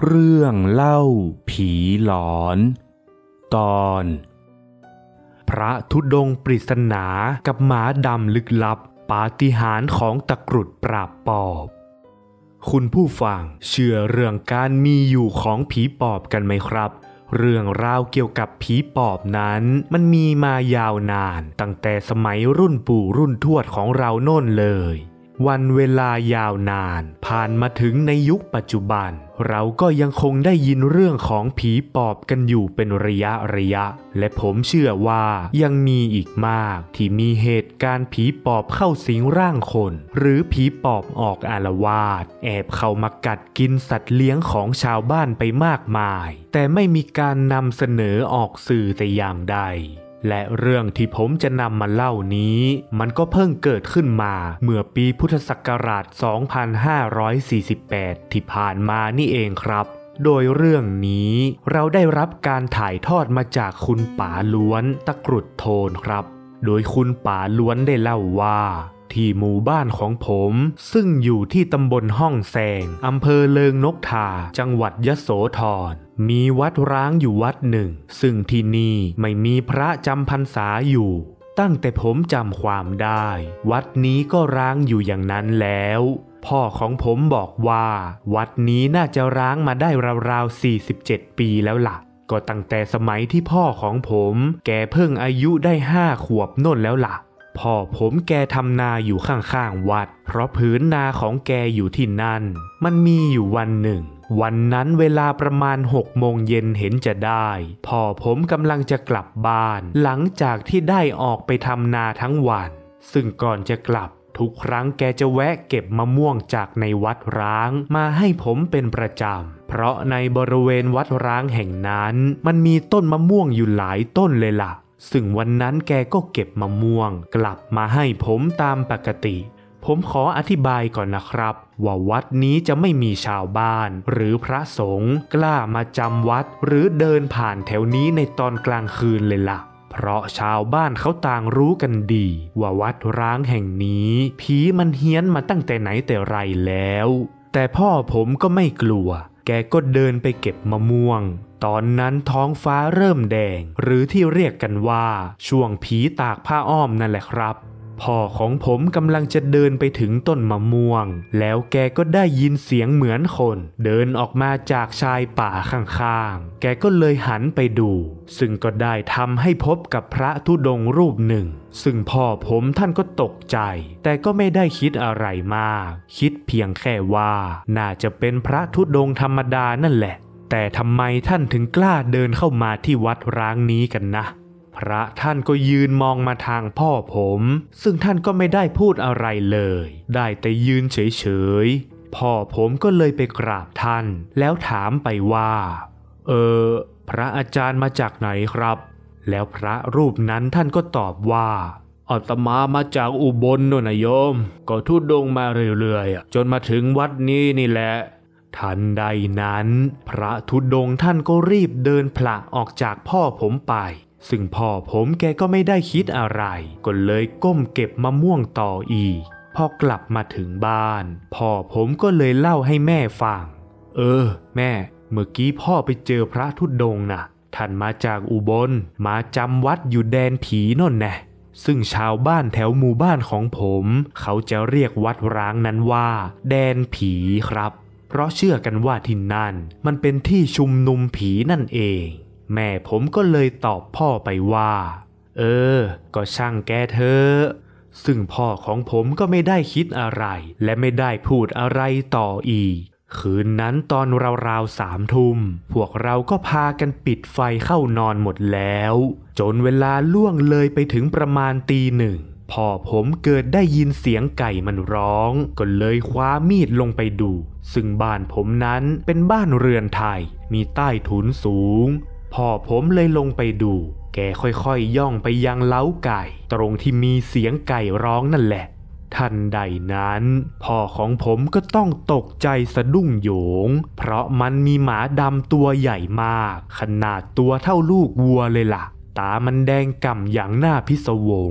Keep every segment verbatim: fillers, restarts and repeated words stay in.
เรื่องเล่าผีหลอนตอนพระธุดงค์ปริศนากับหมาดำลึกลับปาฏิหาริย์ของตะกรุดปราบปอบคุณผู้ฟังเชื่อเรื่องการมีอยู่ของผีปอบกันไหมครับเรื่องราวเกี่ยวกับผีปอบนั้นมันมีมายาวนานตั้งแต่สมัยรุ่นปู่รุ่นทวดของเราโน่นเลยวันเวลายาวนานผ่านมาถึงในยุคปัจจุบันเราก็ยังคงได้ยินเรื่องของผีปอบกันอยู่เป็นระยะระยะและผมเชื่อว่ายังมีอีกมากที่มีเหตุการณ์ผีปอบเข้าสิงร่างคนหรือผีปอบออกอาละวาดแอบเข้ามากัดกินสัตว์เลี้ยงของชาวบ้านไปมากมายแต่ไม่มีการนำเสนอออกสื่อแต่อย่างใดและเรื่องที่ผมจะนำมาเล่านี้มันก็เพิ่งเกิดขึ้นมาเมื่อปีพุทธศักราช สองพันห้าร้อยสี่สิบแปด ที่ผ่านมานี่เองครับโดยเรื่องนี้เราได้รับการถ่ายทอดมาจากคุณป๋าล้วนตะกรุดโทนครับโดยคุณป๋าล้วนได้เล่าว่าที่หมู่บ้านของผมซึ่งอยู่ที่ตำบลห้องแซงอำเภอเลิงนกทาจังหวัดยโสธรมีวัดร้างอยู่วัดหนึ่งซึ่งที่นี่ไม่มีพระจำพรรษาอยู่ตั้งแต่ผมจำความได้วัดนี้ก็ร้างอยู่อย่างนั้นแล้วพ่อของผมบอกว่าวัดนี้น่าจะร้างมาได้ราวๆสี่สิบเจ็ดปีแล้วล่ะก็ตั้งแต่สมัยที่พ่อของผมแกเพิ่งอายุได้ห้าขวบโน่นแล้วล่ะพ่อผมแกทำนาอยู่ข้างๆวัดเพราะผืนนาของแกอยู่ที่นั่นมันมีอยู่วันหนึ่งวันนั้นเวลาประมาณหกโมงเย็นเห็นจะได้พ่อผมกำลังจะกลับบ้านหลังจากที่ได้ออกไปทำนาทั้งวันซึ่งก่อนจะกลับทุกครั้งแกจะแวะเก็บมะม่วงจากในวัดร้างมาให้ผมเป็นประจำเพราะในบริเวณวัดร้างแห่งนั้นมันมีต้นมะม่วงอยู่หลายต้นเลยล่ะซึ่งวันนั้นแกก็เก็บมะม่วงกลับมาให้ผมตามปกติผมขออธิบายก่อนนะครับว่าวัดนี้จะไม่มีชาวบ้านหรือพระสงฆ์กล้ามาจำวัดหรือเดินผ่านแถวนี้ในตอนกลางคืนเลยล่ะเพราะชาวบ้านเขาต่างรู้กันดีว่าวัดร้างแห่งนี้ผีมันเฮี้ยนมาตั้งแต่ไหนแต่ไรแล้วแต่พ่อผมก็ไม่กลัวแกก็เดินไปเก็บมะม่วงตอนนั้นท้องฟ้าเริ่มแดงหรือที่เรียกกันว่าช่วงผีตากผ้าอ้อมนั่นแหละครับพ่อของผมกำลังจะเดินไปถึงต้นมะม่วงแล้วแกก็ได้ยินเสียงเหมือนคนเดินออกมาจากชายป่าข้างๆแกก็เลยหันไปดูซึ่งก็ได้ทำให้พบกับพระธุดงค์รูปหนึ่งซึ่งพ่อผมท่านก็ตกใจแต่ก็ไม่ได้คิดอะไรมากคิดเพียงแค่ว่าน่าจะเป็นพระธุดงค์ธรรมดานั่นแหละแต่ทำไมท่านถึงกล้าเดินเข้ามาที่วัดร้างนี้กันนะพระท่านก็ยืนมองมาทางพ่อผมซึ่งท่านก็ไม่ได้พูดอะไรเลยได้แต่ยืนเฉยๆพ่อผมก็เลยไปกราบท่านแล้วถามไปว่าเออพระอาจารย์มาจากไหนครับแล้วพระรูปนั้นท่านก็ตอบว่าอาตมามาจากอุบลโน่นนะโยมก็ธุดงค์มาเรื่อยๆจนมาถึงวัดนี้นี่แหละทันใดนั้นพระธุดงค์ท่านก็รีบเดินผละออกจากพ่อผมไปซึ่งพ่อผมแกก็ไม่ได้คิดอะไรก็เลยก้มเก็บมะม่วงต่ออีกพอกลับมาถึงบ้านพ่อผมก็เลยเล่าให้แม่ฟังเออแม่เมื่อกี้พ่อไปเจอพระธุดงค์น่ะท่านมาจากอุบลมาจำวัดอยู่แดนผีโน่นแน่ซึ่งชาวบ้านแถวหมู่บ้านของผมเขาจะเรียกวัดร้างนั้นว่าแดนผีครับเพราะเชื่อกันว่าที่นั่นมันเป็นที่ชุมนุมผีนั่นเองแม่ผมก็เลยตอบพ่อไปว่าเออก็ช่างแกเถอะซึ่งพ่อของผมก็ไม่ได้คิดอะไรและไม่ได้พูดอะไรต่ออีกคืนนั้นตอนราวๆสามทุ่มพวกเราก็พากันปิดไฟเข้านอนหมดแล้วจนเวลาล่วงเลยไปถึงประมาณตีหนึ่งพ่อผมเกิดได้ยินเสียงไก่มันร้องก็เลยคว้ามีดลงไปดูซึ่งบ้านผมนั้นเป็นบ้านเรือนไทยมีใต้ถุนสูงพ่อผมเลยลงไปดูแกค่อยๆย่องไปยังเล้าไก่ตรงที่มีเสียงไก่ร้องนั่นแหละทันใดนั้นพ่อของผมก็ต้องตกใจสะดุ้งโหยงเพราะมันมีหมาดำตัวใหญ่มากขนาดตัวเท่าลูกวัวเลยล่ะตามันแดงก่ำอย่างน่าพิศวง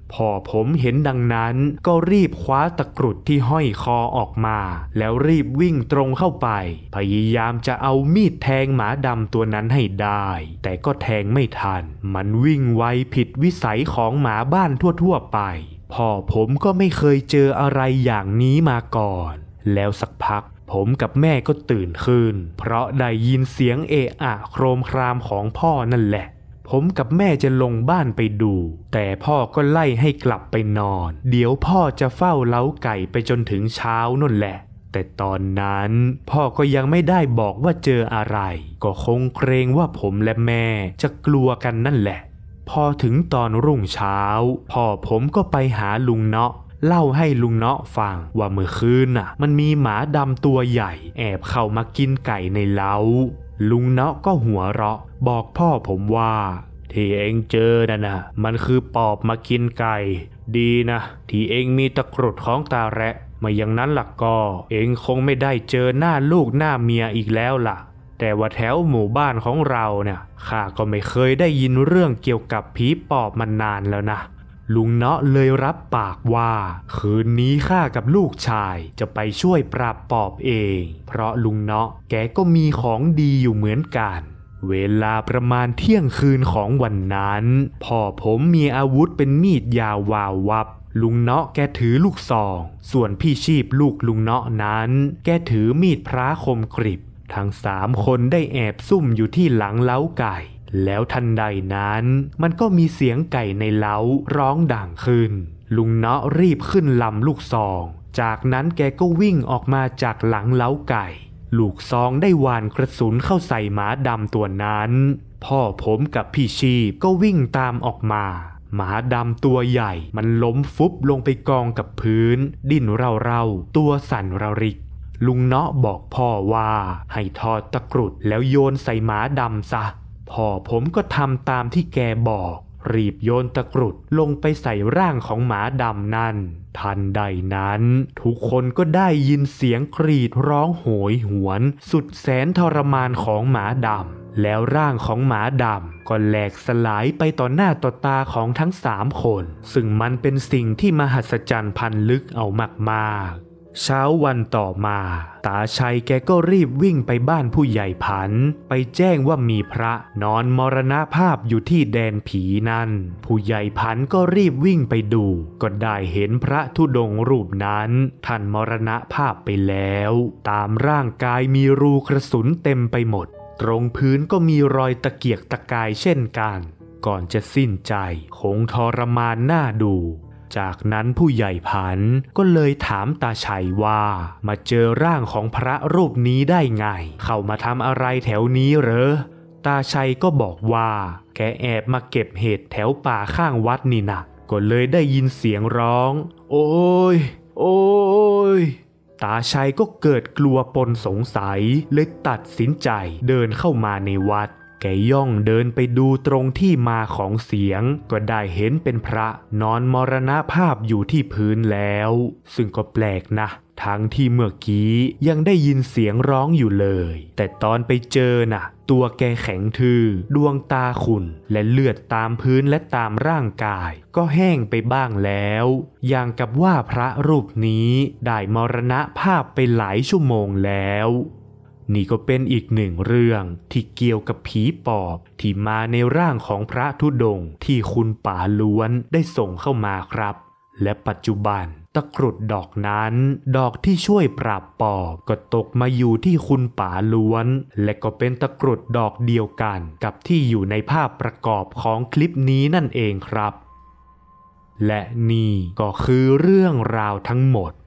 พอผมเห็นดังนั้นก็รีบคว้าตะกรุดที่ห้อยคอออกมาแล้วรีบวิ่งตรงเข้าไปพยายามจะเอามีดแทงหมาดำตัวนั้นให้ได้แต่ก็แทงไม่ทันมันวิ่งไวผิดวิสัยของหมาบ้านทั่วๆไปพ่อผมก็ไม่เคยเจออะไรอย่างนี้มาก่อนแล้วสักพักผมกับแม่ก็ตื่นขึ้นเพราะได้ยินเสียงเอะอะโครมครามของพ่อนั่นแหละผมกับแม่จะลงบ้านไปดูแต่พ่อก็ไล่ให้กลับไปนอนเดี๋ยวพ่อจะเฝ้าเล้าไก่ไปจนถึงเช้านั่นแหละแต่ตอนนั้นพ่อก็ยังไม่ได้บอกว่าเจออะไรก็คงเกรงว่าผมและแม่จะกลัวกันนั่นแหละพอถึงตอนรุ่งเช้าพ่อผมก็ไปหาลุงเนาะเล่าให้ลุงเนาะฟังว่าเมื่อคืนน่ะมันมีหมาดำตัวใหญ่แอบเข้ามากินไก่ในเล้าลุงเนาะก็หัวเราะบอกพ่อผมว่าที่เองเจอน่ะนะมันคือปอบมากินไก่ดีนะที่เองมีตะกรุดของตาแระไม่อย่างนั้นล่ะก็เองคงไม่ได้เจอหน้าลูกหน้าเมียอีกแล้วล่ะแต่ว่าแถวหมู่บ้านของเราเนี่ยข้าก็ไม่เคยได้ยินเรื่องเกี่ยวกับผีปอบมานานแล้วนะลุงเนาะเลยรับปากว่าคืนนี้ข้ากับลูกชายจะไปช่วยปราบปอบเองเพราะลุงเนาะแกก็มีของดีอยู่เหมือนกันเวลาประมาณเที่ยงคืนของวันนั้นพ่อผมมีอาวุธเป็นมีดยาววาววับลุงเนาะแกถือลูกซองส่วนพี่ชีพลูกลุงเนาะนั้นแกถือมีดพระคมกริบทั้งสามคนได้แอบซุ่มอยู่ที่หลังเล้าไก่แล้วทันใดนั้นมันก็มีเสียงไก่ในเล้าร้องดังขึ้นลุงเนาะรีบขึ้นลำลูกซองจากนั้นแกก็วิ่งออกมาจากหลังเล้าไก่ลูกซองได้หว่านกระสุนเข้าใส่หมาดำตัวนั้นพ่อผมกับพี่ชีพก็วิ่งตามออกมาหมาดำตัวใหญ่มันล้มฟุบลงไปกองกับพื้นดิ้นเร่าๆตัวสั่นระริกลุงเนาะบอกพ่อว่าให้ทอดตะกรุดแล้วโยนใส่หมาดำซะพ่อผมก็ทำตามที่แกบอกรีบโยนตะกรุดลงไปใส่ร่างของหมาดำนั่นทันใดนั้นทุกคนก็ได้ยินเสียงกรีดร้องโหยหวนสุดแสนทรมานของหมาดำแล้วร่างของหมาดำก็แหลกสลายไปต่อหน้าต่อตาของทั้งสามคนซึ่งมันเป็นสิ่งที่มหัศจรรย์พันลึกเอามากๆเช้าวันต่อมาตาชัยแกก็รีบวิ่งไปบ้านผู้ใหญ่ผันไปแจ้งว่ามีพระนอนมรณภาพอยู่ที่แดนผีนั่นผู้ใหญ่ผันก็รีบวิ่งไปดูก็ได้เห็นพระธุดงค์รูปนั้นท่านมรณภาพไปแล้วตามร่างกายมีรูกระสุนเต็มไปหมดตรงพื้นก็มีรอยตะเกียกตะกายเช่นกันก่อนจะสิ้นใจคงทรมานน่าดูจากนั้นผู้ใหญ่ผันก็เลยถามตาชัยว่ามาเจอร่างของพระรูปนี้ได้ไงเข้ามาทำอะไรแถวนี้เหรอตาชัยก็บอกว่าแกแอบมาเก็บเห็ดแถวป่าข้างวัดนี่นะก็เลยได้ยินเสียงร้องโอ้ยโอ้ยตาชัยก็เกิดกลัวปนสงสัยเลยตัดสินใจเดินเข้ามาในวัดแกย่องเดินไปดูตรงที่มาของเสียงก็ได้เห็นเป็นพระนอนมรณภาพอยู่ที่พื้นแล้วซึ่งก็แปลกนะทั้งที่เมื่อกี้ยังได้ยินเสียงร้องอยู่เลยแต่ตอนไปเจอน่ะตัวแกแข็งทื่อดวงตาขุ่นและเลือดตามพื้นและตามร่างกายก็แห้งไปบ้างแล้วอย่างกับว่าพระรูปนี้ได้มรณภาพไปหลายชั่วโมงแล้วนี่ก็เป็นอีกหนึ่งเรื่องที่เกี่ยวกับผีปอบที่มาในร่างของพระธุดงค์ที่คุณป๋าล้วนได้ส่งเข้ามาครับและปัจจุบันตะกรุดดอกนั้นดอกที่ช่วยปราบปอบก็ตกมาอยู่ที่คุณป๋าล้วนและก็เป็นตะกรุดดอกเดียวกันกับที่อยู่ในภาพประกอบของคลิปนี้นั่นเองครับและนี่ก็คือเรื่องราวทั้งหมด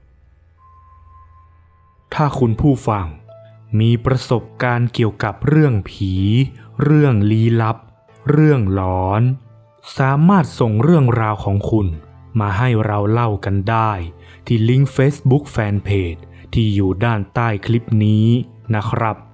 ถ้าคุณผู้ฟังมีประสบการณ์เกี่ยวกับเรื่องผีเรื่องลี้ลับเรื่องหลอนสามารถส่งเรื่องราวของคุณมาให้เราเล่ากันได้ที่ลิงก์ Facebook Fanpage ที่อยู่ด้านใต้คลิปนี้นะครับ